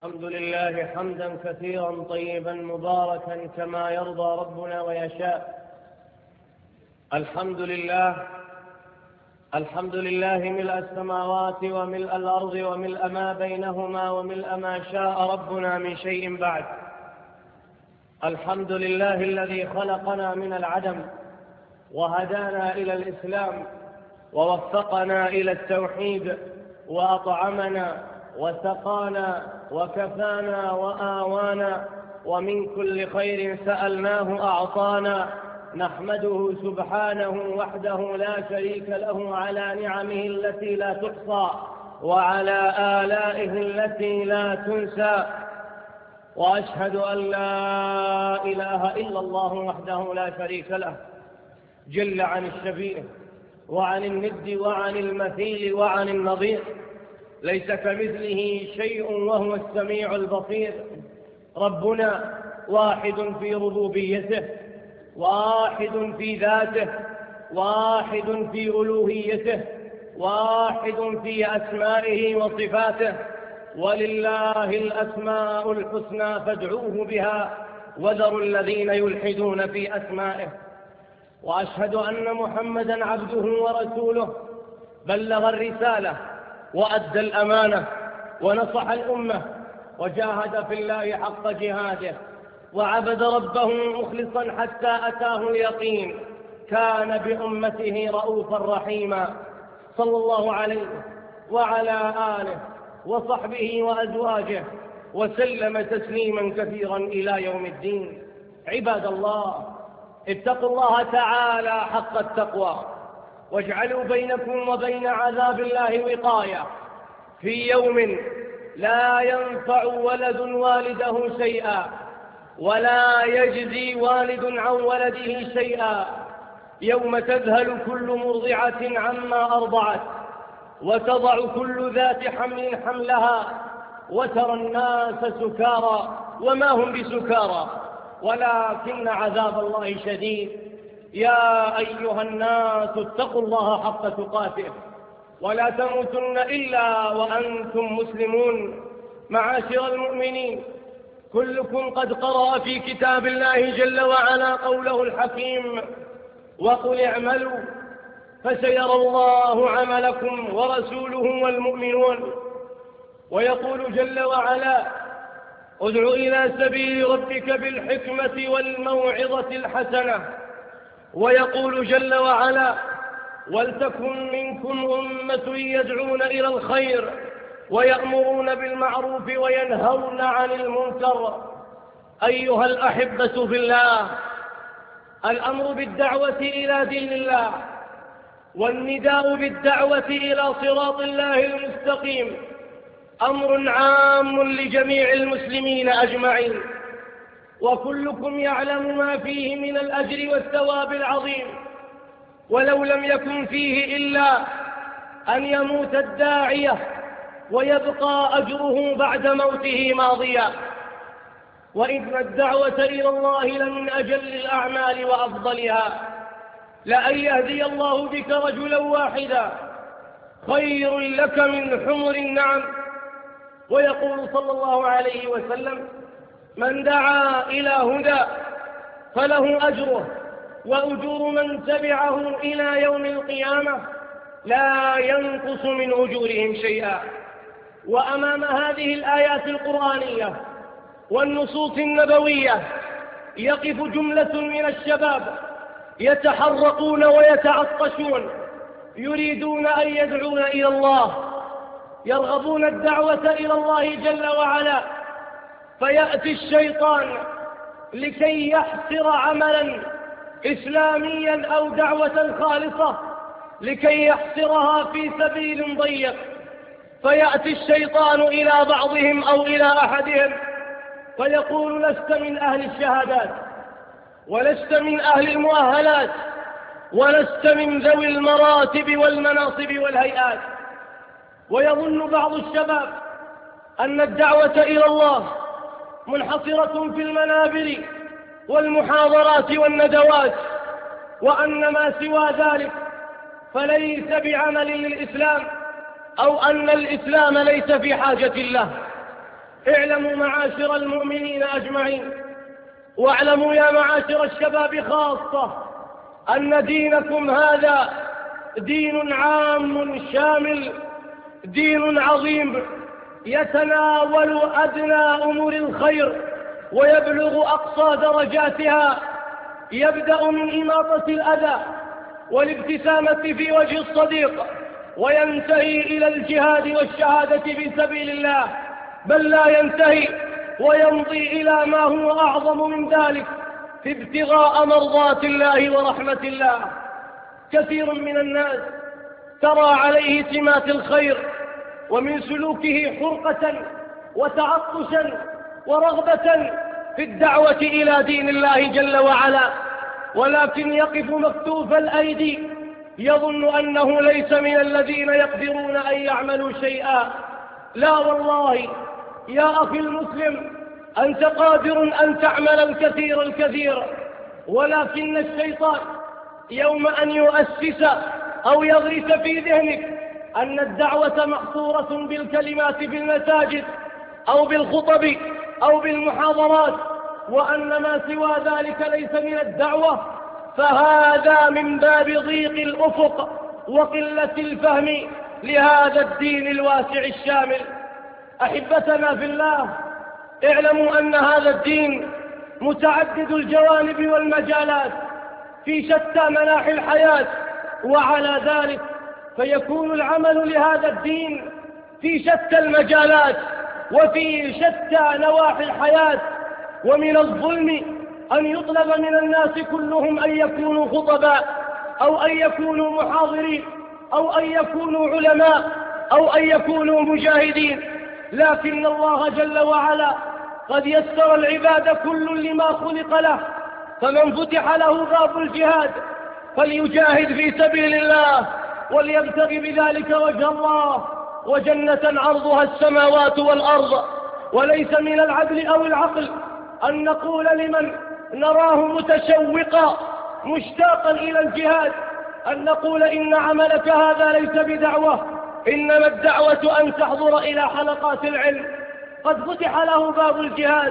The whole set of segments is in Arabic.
الحمد لله حمدا كثيرا طيبا مباركا كما يرضى ربنا ويشاء. الحمد لله ملء السماوات وملء الأرض وملء ما بينهما وملء ما شاء ربنا من شيء بعد. الحمد لله الذي خلقنا من العدم وهدانا إلى الإسلام ووفقنا إلى التوحيد وأطعمنا وسقانا وكفانا وآوانا ومن كل خير سألناه أعطانا. نحمده سبحانه وحده لا شريك له على نعمه التي لا تحصى وعلى آلائه التي لا تنسى، وأشهد أن لا إله إلا الله وحده لا شريك له جل عن الشبيه وعن الند وعن المثيل وعن النظير، ليس كمثله شيء وهو السميع البصير. ربنا واحد في ربوبيته، واحد في ذاته، واحد في ألوهيته، واحد في أسمائه وصفاته، ولله الأسماء الحسنى فادعوه بها وذروا الذين يلحدون في أسمائه. وأشهد أن محمدًا عبده ورسوله بلغ الرسالة وأدى الأمانة ونصح الأمة وجاهد في الله حق جهاده وعبد ربه مخلصا حتى أتاه اليقين. كان بأمته رؤوفا رحيما، صلى الله عليه وعلى آله وصحبه وأزواجه وسلم تسليما كثيرا إلى يوم الدين. عباد الله، اتقوا الله تعالى حق التقوى واجعلوا بينكم وبين عذاب الله وقاية في يوم لا ينفع ولد والده شيئا ولا يجزي والد عن ولده شيئا، يوم تذهل كل مرضعة عما أرضعت وتضع كل ذات حمل حملها وترى الناس سكارى وما هم بسكارى ولكن عذاب الله شديد. يا أيها الناس اتقوا الله حق تقاته ولا تموتن إلا وأنتم مسلمون. معاشر المؤمنين، كلكم قد قرأ في كتاب الله جل وعلا قوله الحكيم: وقل اعملوا فسيرى الله عملكم ورسوله والمؤمنون. ويقول جل وعلا: ادع إلى سبيل ربك بالحكمة والموعظة الحسنة. ويقول جل وعلا: ولتكن منكم أمة يدعون إلى الخير ويأمرون بالمعروف وينهون عن المنكر. أيها الأحبة في الله، الأمر بالدعوة إلى دين الله والنداء بالدعوة إلى صراط الله المستقيم أمر عام لجميع المسلمين أجمعين، وكلكم يعلم ما فيه من الأجر والثواب العظيم، ولو لم يكن فيه إلا أن يموت الداعية ويبقى أجره بعد موته ماضيا. وإن الدعوة إلى الله لمن أجل الأعمال وأفضلها، لأن يهدي الله بك رجلا واحدا خير لك من حمر النعم. ويقول صلى الله عليه وسلم: من دعا إلى هدى فله أجره وأجور من تبعه إلى يوم القيامة لا ينقص من أجورهم شيئا. وأمام هذه الآيات القرآنية والنصوص النبوية يقف جملة من الشباب يتحرقون ويتعطشون، يريدون أن يدعون إلى الله، يرغبون الدعوة إلى الله جل وعلا، فيأتي الشيطان لكي يحصر عملا إسلاميا أو دعوة خالصة لكي يحصرها في سبيل ضيق، فيأتي الشيطان إلى بعضهم أو إلى أحدهم فيقول: لست من أهل الشهادات، ولست من أهل المؤهلات، ولست من ذوي المراتب والمناصب والهيئات. ويظن بعض الشباب أن الدعوة إلى الله منحصرة في المنابر والمحاضرات والندوات، وأن ما سوى ذلك فليس بعمل للإسلام، أو أن الإسلام ليس في حاجة له. اعلموا معاشر المؤمنين أجمعين، واعلموا يا معاشر الشباب خاصة، أن دينكم هذا دين عام شامل، دين عظيم يتناول أدنى أمور الخير ويبلغ أقصى درجاتها، يبدأ من إماطة الأذى والابتسامة في وجه الصديق، وينتهي إلى الجهاد والشهادة في سبيل الله، بل لا ينتهي ويمضي إلى ما هو أعظم من ذلك في ابتغاء مرضات الله ورحمة الله. كثير من الناس ترى عليه سمات الخير ومن سلوكه حرقة وتعطشا ورغبة في الدعوة إلى دين الله جل وعلا، ولكن يقف مكتوف الأيدي يظن أنه ليس من الذين يقدرون أن يعملوا شيئا. لا والله يا أخي المسلم، أنت قادر أن تعمل الكثير، ولكن الشيطان يوم أن يؤسس أو يغرس في ذهنك أن الدعوة محصورة بالكلمات في المساجد أو بالخطب أو بالمحاضرات، وأن ما سوى ذلك ليس من الدعوة، فهذا من باب ضيق الأفق وقلة الفهم لهذا الدين الواسع الشامل. أحبتنا في الله، اعلموا أن هذا الدين متعدد الجوانب والمجالات في شتى مناحي الحياة، وعلى ذلك فيكون العمل لهذا الدين في شتى المجالات وفي شتى نواحي الحياة. ومن الظلم أن يطلب من الناس كلهم أن يكونوا خطباء أو أن يكونوا محاضرين أو أن يكونوا علماء أو أن يكونوا مجاهدين، لكن الله جل وعلا قد يسر العباد كل لما خلق له، فمن فتح له باب الجهاد فليجاهد في سبيل الله وليبتغ بذلك وجه الله وجنة عرضها السماوات والأرض. وليس من العدل أو العقل أن نقول لمن نراه متشوقا مشتاقا إلى الجهاد أن نقول إن عملك هذا ليس بدعوة، إنما الدعوة أن تحضر إلى حلقات العلم. قد فتح له باب الجهاد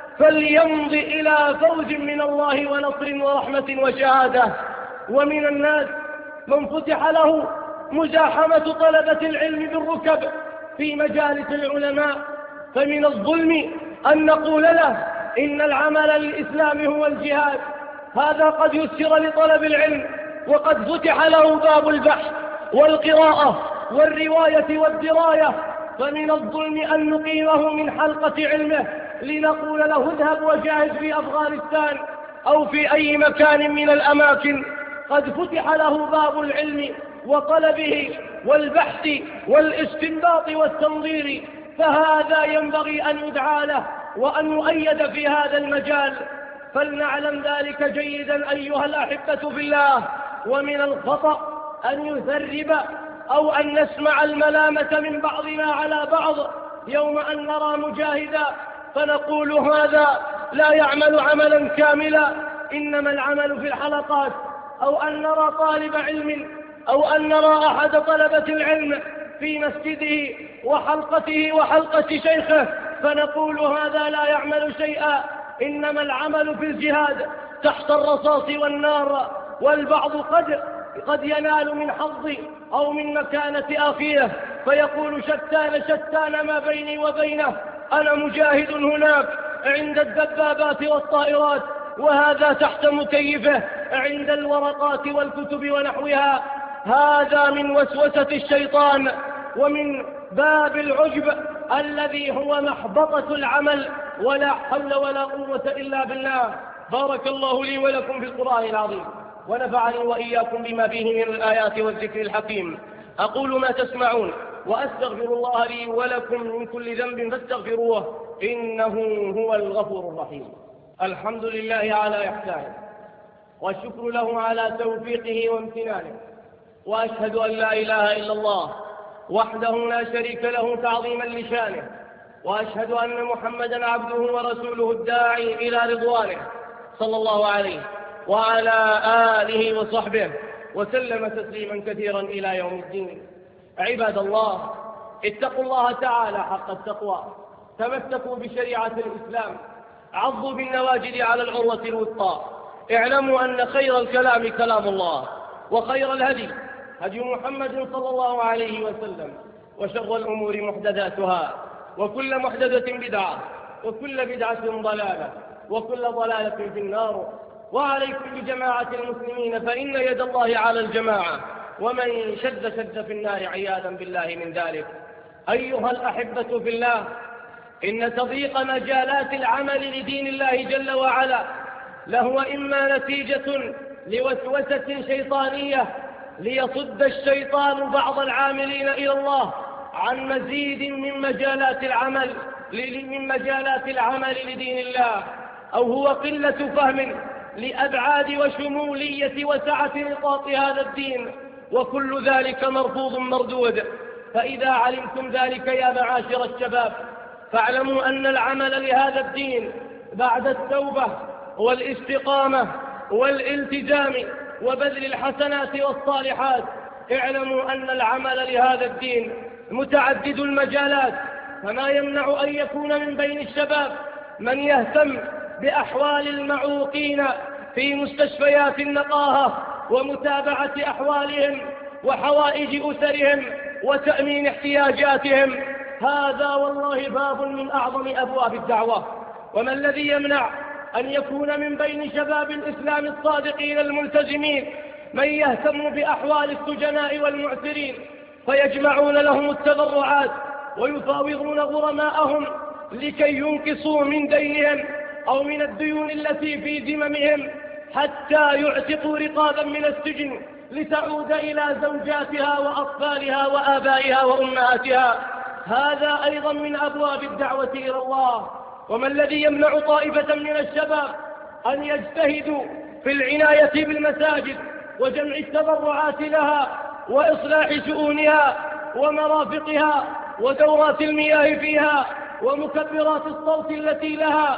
فليمضي إلى فوز من الله ونصر ورحمة وشهادة. ومن الناس من فتح له مزاحمة طلبة العلم بالركب في مجالس العلماء، فمن الظلم أن نقول له إن العمل للإسلام هو الجهاد. هذا قد يسر لطلب العلم وقد فتح له باب البحث والقراءة والرواية والدراية، فمن الظلم أن نقيمه من حلقة علمه لنقول له اذهب وجاهد في أفغانستان أو في أي مكان من الأماكن. قد فتح له باب العلم وطلبه والبحث والاستنباط والتنظير، فهذا ينبغي أن يدعى له وأن يؤيد في هذا المجال. فلنعلم ذلك جيدا أيها الأحبة في الله. ومن الخطأ أن يثرب أو أن نسمع الملامة من بعضنا على بعض يوم أن نرى مجاهدا فنقول هذا لا يعمل عملا كاملا، إنما العمل في الحلقات، أو أن نرى طالب علم أو أن نرى أحد طلبة العلم في مسجده وحلقته وحلقة شيخه فنقول هذا لا يعمل شيئا، إنما العمل في الجهاد تحت الرصاص والنار. والبعض قد ينال من حظ أو من مكانة أخيه فيقول شتان ما بيني وبينه، أنا مجاهد هناك عند الدبابات والطائرات وهذا تحت مكيفه عند الورقات والكتب ونحوها. هذا من وسوسة الشيطان ومن باب العجب الذي هو محبطة العمل، ولا حول ولا قوة إلا بالله. بارك الله لي ولكم في القرآن العظيم ونفعني وإياكم بما فيه من الآيات والذكر الحكيم. أقول ما تسمعون وأستغفر الله لي ولكم من كل ذنب فاستغفروه إنه هو الغفور الرحيم. الحمد لله على إحسانه والشكر له على توفيقه وامتنانه، وأشهد أن لا إله إلا الله وحده لا شريك له تعظيما لشانه، وأشهد أن محمدا عبده ورسوله الداعي إلى رضوانه صلى الله عليه وعلى آله وصحبه وسلم تسليما كثيرا إلى يوم الدين. عباد الله، اتقوا الله تعالى حق التقوى تمسكوا بشريعة الإسلام، عضوا بالنواجذ على العروة الوثقى. اعلموا أن خير الكلام كلام الله، وخير الهدي هدي محمد صلى الله عليه وسلم، وشر الأمور محدثاتها، وكل محدثة بدعة، وكل بدعة ضلالة، وكل ضلالة في النار. وعليكم بجماعة المسلمين، فإن يد الله على الجماعة، ومن شد في النار عياذا بالله من ذلك. أيها الأحبة في الله، إن تضييق مجالات العمل لدين الله جل وعلا لهو إما نتيجة لوسوسة شيطانية ليصد الشيطان بعض العاملين إلى الله عن مزيد من مجالات العمل لدين الله، أو هو قلة فهم لأبعاد وشمولية وسعة نطاق هذا الدين، وكل ذلك مرفوض مردود. فإذا علمتم ذلك يا معاشر الشباب، فاعلموا أن العمل لهذا الدين بعد التوبة والاستقامة والالتزام وبذل الحسنات والصالحات، اعلموا أن العمل لهذا الدين متعدد المجالات. فما يمنع أن يكون من بين الشباب من يهتم بأحوال المعوقين في مستشفيات النقاهة ومتابعة أحوالهم وحوائج أسرهم وتأمين احتياجاتهم. هذا والله باب من أعظم أبواب الدعوة. وما الذي يمنع أن يكون من بين شباب الإسلام الصادقين الملتزمين من يهتم بأحوال السجناء والمعسرين، فيجمعون لهم التبرعات ويفاوضون غرماءهم لكي ينقصوا من دينهم أو من الديون التي في ذممهم، حتى يعتقوا رقابا من السجن لتعود إلى زوجاتها وأطفالها وآبائها وأمهاتها. هذا أيضا من أبواب الدعوة إلى الله. وما الذي يمنع طائفة من الشباب أن يجتهدوا في العناية بالمساجد وجمع التبرعات لها وإصلاح شؤونها ومرافقها ودورات المياه فيها ومكبرات الصوت التي لها؟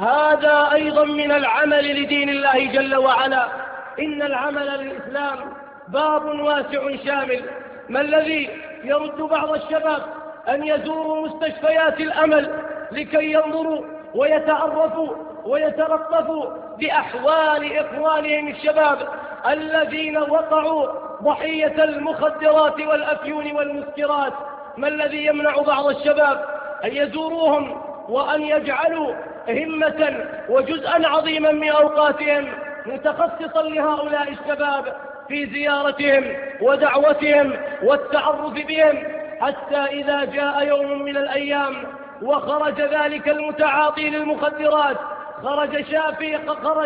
هذا أيضا من العمل لدين الله جل وعلا. إن العمل للإسلام باب واسع شامل. ما الذي يرد بعض الشباب أن يزوروا مستشفيات الأمل لكي ينظروا ويتعرفوا ويترقبوا بأحوال إخوانهم الشباب الذين وقعوا ضحية المخدرات والأفيون والمسكرات؟ ما الذي يمنع بعض الشباب أن يزوروهم وأن يجعلوا همة وجزءا عظيما من أوقاتهم متخصصا لهؤلاء الشباب في زيارتهم ودعوتهم والتعرف بهم، حتى إذا جاء يوم من الأيام وخرج ذلك المتعاطي للمخدرات خرج شافي،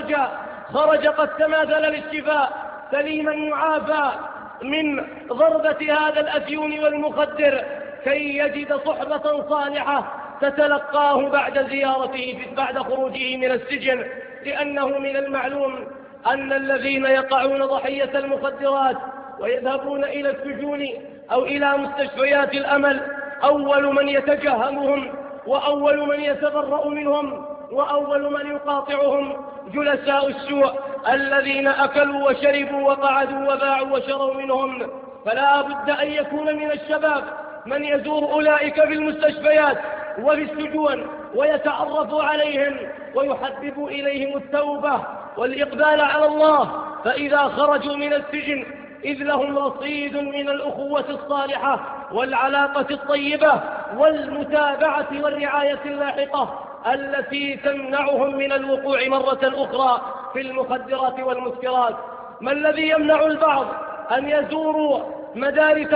خرج قد تماثل للشفاء سليما معافى من ضربة هذا الأفيون والمخدر، كي يجد صحبة صالحة تتلقاه بعد زيارته بعد خروجه من السجن. لأنه من المعلوم أن الذين يقعون ضحية المخدرات ويذهبون إلى السجون أو إلى مستشفيات الأمل أول من يتجهمهم وأول من يتبرأ منهم وأول من يقاطعهم جلساء السوء الذين أكلوا وشربوا وقعدوا وباعوا وشروا منهم. فلا بد أن يكون من الشباب من يزور أولئك في المستشفيات وفي السجون ويتعرف عليهم ويحبب إليهم التوبة والإقبال على الله، فإذا خرجوا من السجن إذ لهم رصيد من الأخوة الصالحة والعلاقة الطيبة والمتابعة والرعاية اللاحقة التي تمنعهم من الوقوع مرة أخرى في المخدرات والمسكرات. ما الذي يمنع البعض أن يزوروا مدارس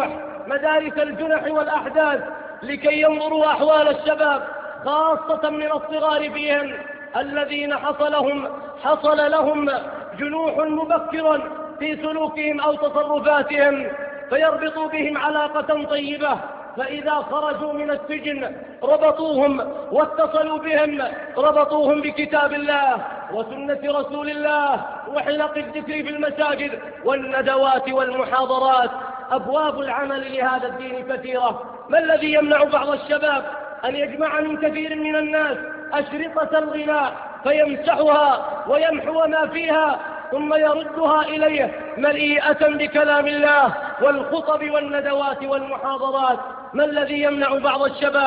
الجنح والأحداث لكي ينظروا أحوال الشباب، خاصة من الصغار فيهم الذين حصل لهم جنوح مبكر في سلوكهم أو تصرفاتهم، فيربطوا بهم علاقة طيبة، فإذا خرجوا من السجن ربطوهم واتصلوا بهم، ربطوهم بكتاب الله وسنة رسول الله وحلق الذكر في المساجد والندوات والمحاضرات. أبواب العمل لهذا الدين كثيرة. ما الذي يمنع بعض الشباب أن يجمع من كثير من الناس أشرطة الغناء فيمسحها ويمحو ما فيها ثم يردها إليه مليئة بكلام الله والخطب والندوات والمحاضرات؟ ما الذي يمنع بعض الشباب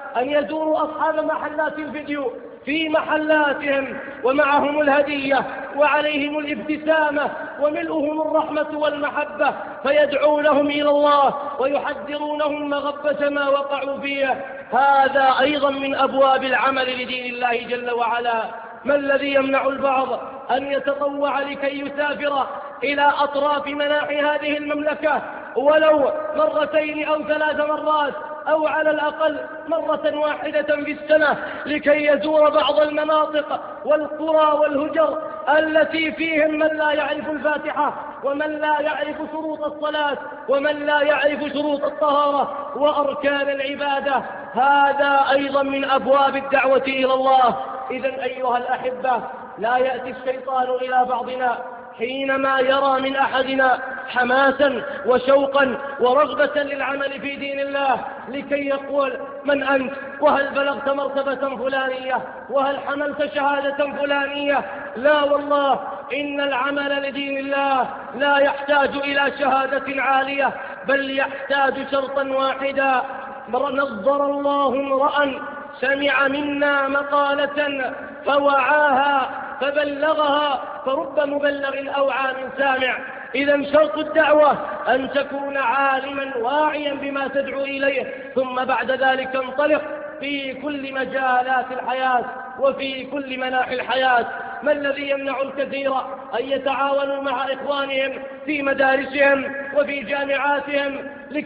أن يزوروا أصحاب محلات الفيديو في محلاتهم ومعهم الهدية وعليهم الابتسامة وملؤهم الرحمة والمحبة، فيدعونهم إلى الله ويحذرونهم مغبة ما وقعوا فيه. هذا أيضا من أبواب العمل لدين الله جل وعلا. ما الذي يمنع البعض أن يتطوع لكي يسافر إلى أطراف مناحي هذه المملكة ولو مرتين أو 3 مرات أو على الأقل مرة واحدة في السنة، لكي يزور بعض المناطق والقرى والهجر التي فيهم من لا يعرف الفاتحة ومن لا يعرف شروط الصلاة ومن لا يعرف شروط الطهارة وأركان العبادة؟ هذا أيضا من أبواب الدعوة إلى الله. إذن أيها الأحبة، لا يأتي الشيطان إلى بعضنا حينما يرى من أحدنا حماسا وشوقا ورغبة للعمل في دين الله لكي يقول: من أنت؟ وهل بلغت مرتبة فلانية؟ وهل حملت شهادة فلانية؟ لا والله، إن العمل لدين الله لا يحتاج إلى شهادة عالية، بل يحتاج شرطا واحدا: نظر الله امرأ سمع منا مقالة فوعاها فبلغها، فرب مبلغ أوعى من سامع. إذن شرط الدعوة أن تكون عالما واعيا بما تدعو إليه، ثم بعد ذلك انطلق في كل مجالات الحياة وفي كل مناحي الحياة. ما الذي يمنع الكثير أن يتعاونوا مع إخوانهم في مدارسهم وفي جامعاتهم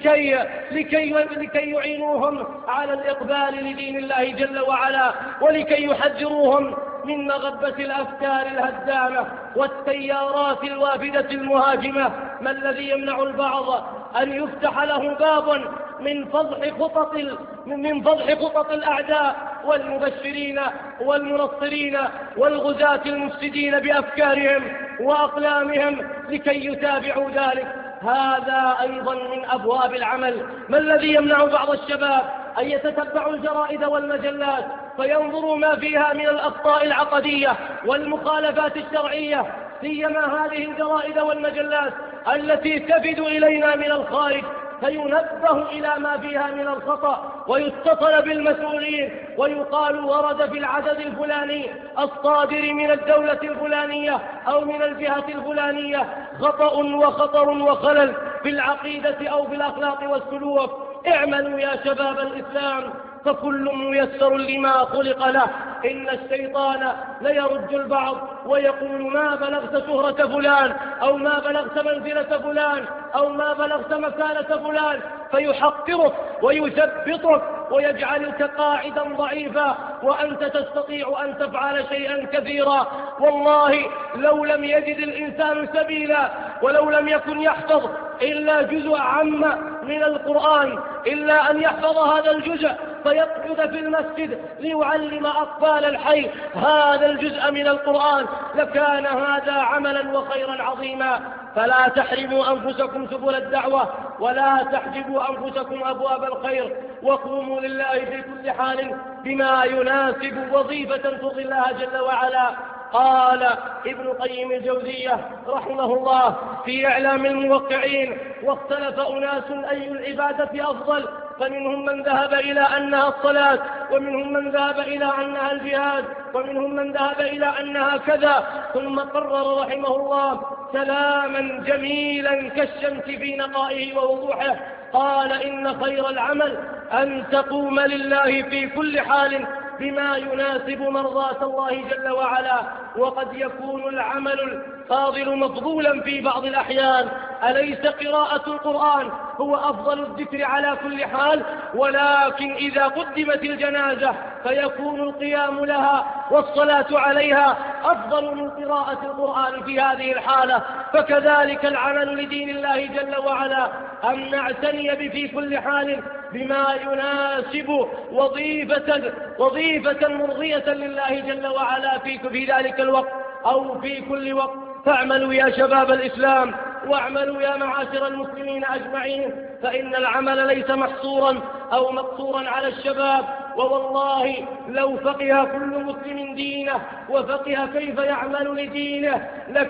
لكي يعينوهم على الإقبال لدين الله جل وعلا، ولكي يحذروهم من مغبة الأفكار الهدامة والتيارات الوافدة المهاجمة؟ ما الذي يمنع البعض أن يفتح له باب من فضح خطط الأعداء والمبشرين والمنصرين والغزاة المفسدين بأفكارهم وأقلامهم لكي يتابعوا ذلك؟ هذا أيضا من أبواب العمل. ما الذي يمنع بعض الشباب أن يتتبعوا الجرائد والمجلات فينظروا ما فيها من الأخطاء العقدية والمخالفات الشرعية، سيما هذه الجرائد والمجلات التي تفد إلينا من الخارج، فينبه إلى ما فيها من الخطأ ويتصل بالمسؤولين ويقال: ورد في العدد الفلاني الصادر من الدولة الفلانية أو من الجهة الفلانية خطأ وخطر وخلل في العقيدة أو في الأخلاق والسلوك. اعملوا يا شباب الإسلام، فكل ميسر لما خلق له. إن الشيطان ليرد البعض ويقول: ما بلغت شهرة فلان، أو ما بلغت منزلة فلان، أو ما بلغت مكانة فلان، فيحقرك ويثبطك ويجعلك قاعدا ضعيفا وأنت تستطيع أن تفعل شيئا كثيرا. والله لو لم يجد الإنسان سبيلا ولو لم يكن يحفظ إلا جزء عام من القرآن، إلا أن يحفظ هذا الجزء فيقعد في المسجد ليعلم أطفال الحي هذا الجزء من القرآن، لكان هذا عملا وخيرا عظيما. فلا تحرموا أنفسكم سبل الدعوة ولا تحجبوا أنفسكم أبواب الخير، وقوموا لله في كل حال بما يناسب وظيفة ترضي الله جل وعلا. قال ابن قيم الجوزية رحمه الله في إعلام الموقعين: واختلف أناس أي العبادة أفضل، فمنهم من ذهب إلى أنها الصلاة، ومنهم من ذهب إلى أنها الجهاد، ومنهم من ذهب إلى أنها كذا، ثم قرر رحمه الله كلاما جميلا كالشمس في نقائه ووضوحه. قال: إن خير العمل أن تقوم لله في كل حال بما يناسب مرضاة الله جل وعلا. وقد يكون العمل الفاضل مفضولا في بعض الأحيان. أليس قراءة القرآن هو أفضل الذكر على كل حال؟ ولكن إذا قدمت الجنازة فيكون القيام لها والصلاة عليها أفضل من قراءة القرآن في هذه الحالة. فكذلك العمل لدين الله جل وعلا، أن نعتني في كل حال بما يناسب وظيفة مرضية لله جل وعلا في ذلك الوقت أو في كل وقت. فاعملوا يا شباب الإسلام، واعملوا يا معاشر المسلمين أجمعين، فإن العمل ليس محصورا أو مقصورا على الشباب، ووالله لو فقه كل مسلم دينه وفقه كيف يعمل لدينه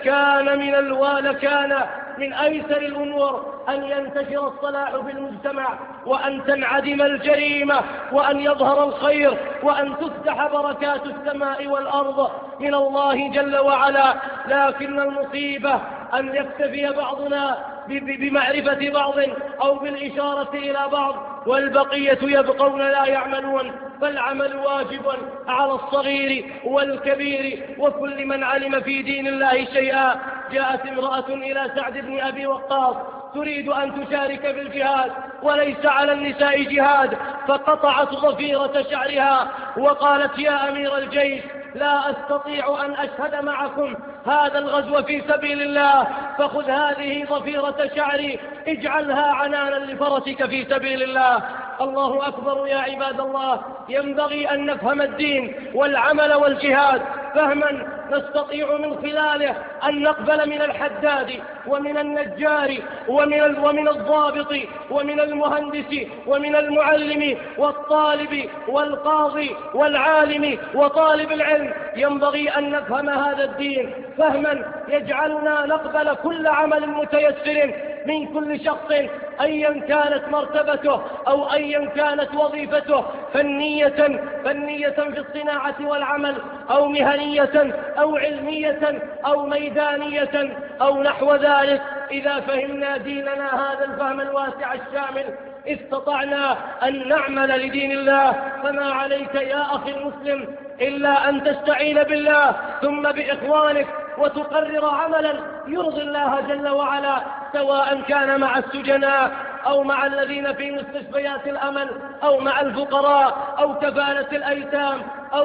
لكان من أيسر الأمور أن ينتشر الصلاح في المجتمع، وأن تنعدم الجريمة، وأن يظهر الخير، وأن تفتح بركات السماء والأرض من الله جل وعلا. لكن المصيبة أن يكتفي بعضنا بمعرفة بعض أو بالإشارة إلى بعض، والبقية يبقون لا يعملون. فالعمل واجب على الصغير والكبير وكل من علم في دين الله شيئا. جاءت امرأة إلى سعد بن أبي وقاص تريد أن تشارك بالجهاد وليس على النساء جهاد، فقطعت ضفيرة شعرها وقالت: يا أمير الجيش، لا أستطيع أن أشهد معكم هذا الغزو في سبيل الله، فخذ هذه ضفيرة شعري اجعلها عنانا لفرسك في سبيل الله. الله أكبر يا عباد الله. ينبغي أن نفهم الدين والعمل والجهاد فهما نستطيع من خلاله أن نقبل من الحداد ومن النجار ومن الضابط ومن المهندس ومن المعلم والطالب والقاضي والعالم وطالب العلم. ينبغي أن نفهم هذا الدين فهما يجعلنا نقبل كل عمل متيسر من كل شخص أيا كانت مرتبته أو أيا كانت وظيفته، فنية في الصناعة والعمل، أو مهنية أو علمية أو ميدانية أو نحو ذلك. إذا فهمنا ديننا هذا الفهم الواسع الشامل استطعنا أن نعمل لدين الله. فما عليك يا أخي المسلم إلا أن تستعين بالله ثم بإخوانك وتقرر عملا يرضي الله جل وعلا، سواء كان مع السجناء أو مع الذين في مستشفيات الأمل أو مع الفقراء أو كفالة الأيتام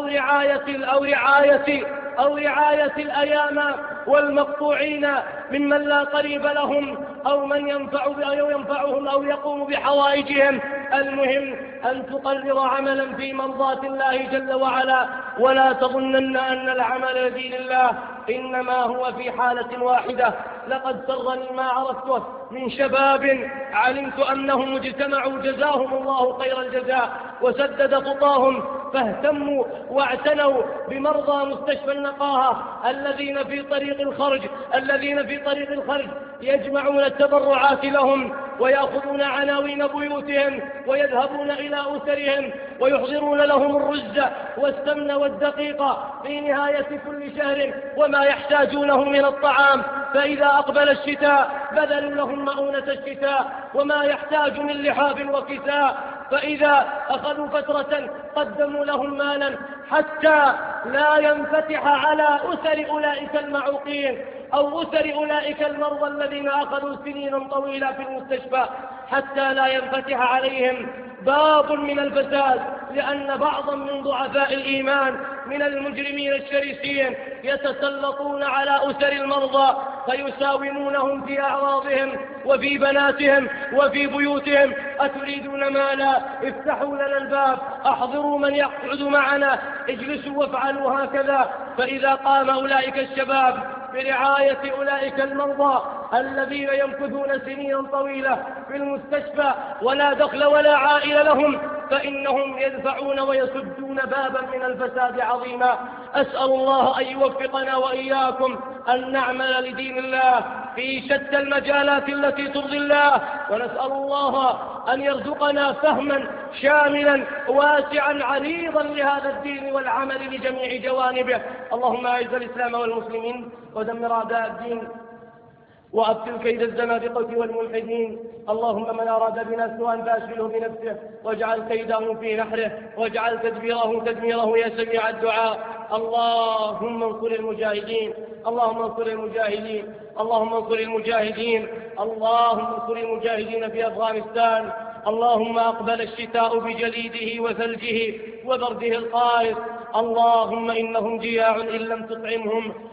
أو رعاية الأيام والمقطوعين ممن لا قريب لهم أو من ينفعهم أو يقوم بحوائجهم. المهم أن تقرر عملا في مرضاة الله جل وعلا، ولا تظنن أن العمل لدين الله إنما هو في حالة واحدة. لقد سرني ما عرفته من شباب علمت أنهم اجتمعوا جزاهم الله خير الجزاء وسدد خطاهم، فاهتموا واعتنوا بمرضى مستشفى النقاهة الذين في طريق الخرج يجمعون التبرعات لهم ويأخذون عناوين بيوتهم ويذهبون إلى أسرهم ويحضرون لهم الرز والسمن والدقيق في نهاية كل شهر وما يحتاجونه من الطعام. فإذا أقبل الشتاء بذلوا لهم مؤونة الشتاء وما يحتاج من لحاف وكساء. فإذا أخذوا فترة قدموا لهم مالا حتى لا ينفتح على أسر أولئك المعوقين أو أسر أولئك المرضى الذين أخذوا سنين طويلة في المستشفى، حتى لا ينفتح عليهم باب من الفساد، لأن بعضا من ضعفاء الإيمان من المجرمين الشرسين يتسلطون على أسر المرضى فيساومونهم في أعراضهم وفي بناتهم وفي بيوتهم. أتريدون مالا؟ افتحوا لنا الباب، أحضروا من يقعد معنا، اجلسوا وافعلوا هكذا. فإذا قام أولئك الشباب برعاية أولئك المرضى الذين يمكثون سنين طويلة في المستشفى ولا دخل ولا عائل لهم، فإنهم يدفعون ويسدون بابا من الفساد عظيما. أسأل الله أن يوفقنا وإياكم أن نعمل لدين الله في شتى المجالات التي ترضي الله، ونسأل الله أن يرزقنا فهما شاملا واسعا عريضا لهذا الدين والعمل لجميع جوانبه. اللهم أعز الإسلام والمسلمين ودمر أعداء الدين وأبطل كيد الزنادقة والملحدين. اللهم من أراد بنا سوءا فأشغله بنفسه واجعل كيده في نحره واجعل تدبيره تدميره يا سميع الدعاء. اللهم انصر المجاهدين، اللهم انصر المجاهدين، اللهم انصر المجاهدين، اللهم انصر المجاهدين في أفغانستان. اللهم أقبل الشتاء بجليده وثلجه وبرده القارس. اللهم إنهم جياع إن لم تطعمهم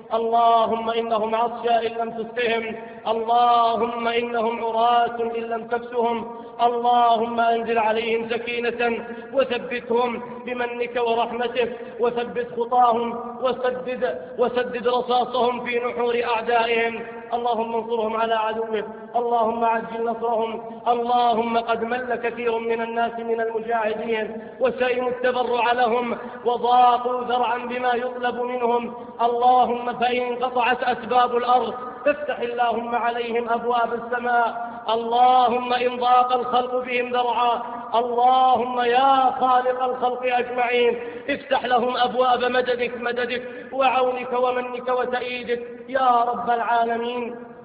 اللهم إنهم عطشى إن لم تسقهم، اللهم إنهم عراة إن لم تكسهم، اللهم أنزل عليهم سكينة وثبتهم بمنك ورحمتك، وثبت خطاهم وسدد رصاصهم في نحور أعدائهم. اللهم انصرهم على عدوك، اللهم عجل نصرهم. اللهم قد مل كثير من الناس من المجاهدين وسئموا التبرع لهم وضاقوا ذرعا بما يطلب منهم. اللهم فإن انقطعت أسباب الأرض فافتح اللهم عليهم أبواب السماء. اللهم إن ضاق الخلق بهم ذرعا، اللهم يا خالق الخلق أجمعين افتح لهم أبواب مددك وعونك ومنك وتأييدك يا رب العالمين.